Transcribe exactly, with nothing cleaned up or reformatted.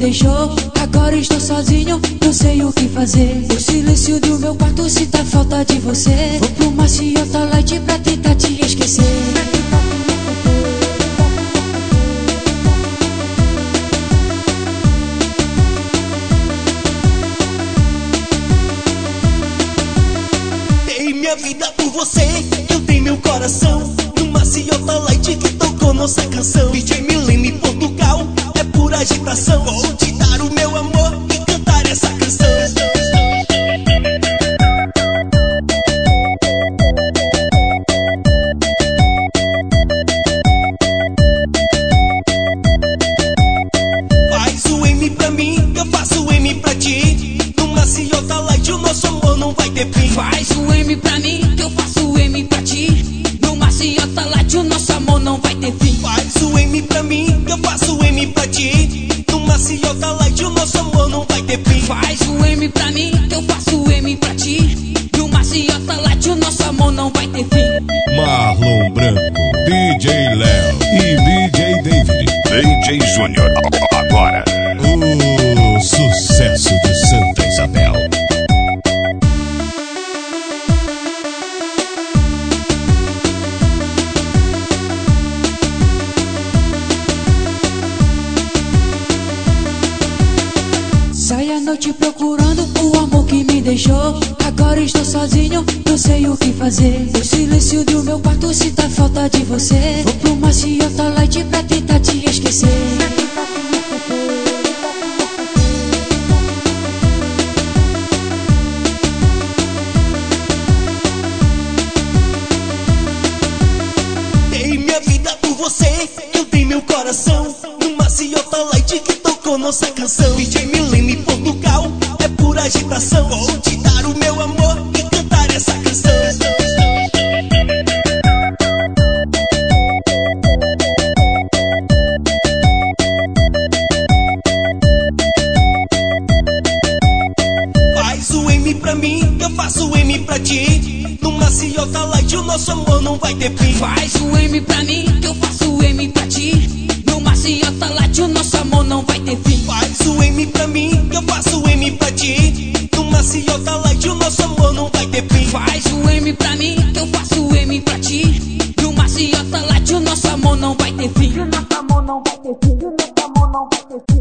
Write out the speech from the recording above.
deixou, agora estou sozinho, não sei o que fazer. O silêncio do meu quarto sinta a falta de você. Vou pro maciota light pra tentar te esquecer. Dei minha vida por você, eu dei meu coração no maciota light que tocou nossa canção. D J Milene Portugal, é pura agitação. Vou te dar o meu amor e cantar essa canção. Faz o M pra mim, eu faço o M pra ti. No maciota light o nosso amor não vai ter fim. Faz o M pra mim, que eu faço o M pra ti. No maciota light o nosso amor não vai ter fim. Faz o M pra mim, eu faço o M pra ti. No maciota light o nosso amor não vai ter fim. Faz o M pra mim, que eu faço o M pra ti. No maciota light o nosso amor não vai ter fim. Marlon Branco, D J Léo e D J David, D J Júnior. Agora, o sucesso de Santa Isabel. Sai a noite procurando o amor que me deixou, agora estou sozinho, não sei o que fazer. O silêncio do meu quarto sinta a falta de você. Vou pro maciota light pra tentar te esquecer. Dei minha vida por você, eu dei meu coração no maciota light que tocou nossa canção. D J Milene Portugal, é pura agitação. Vou te dar o meu amor e cantar essa canção. Faz o M pra mim, eu faço o M pra ti. No maciota light o nosso amor não vai ter fim. Faz o M pra mim, que eu faço o M pra ti. No maciota light o nosso amor não vai ter fim. Faz o M pra mim, eu faço o M pra ti. No maciota light o nosso amor não vai ter fim. Faz o M pra mim, que eu faço o M pra ti. No maciota light o nosso amor não vai ter fim. O nosso amor não vai ter fim. O nosso amor não vai ter fim.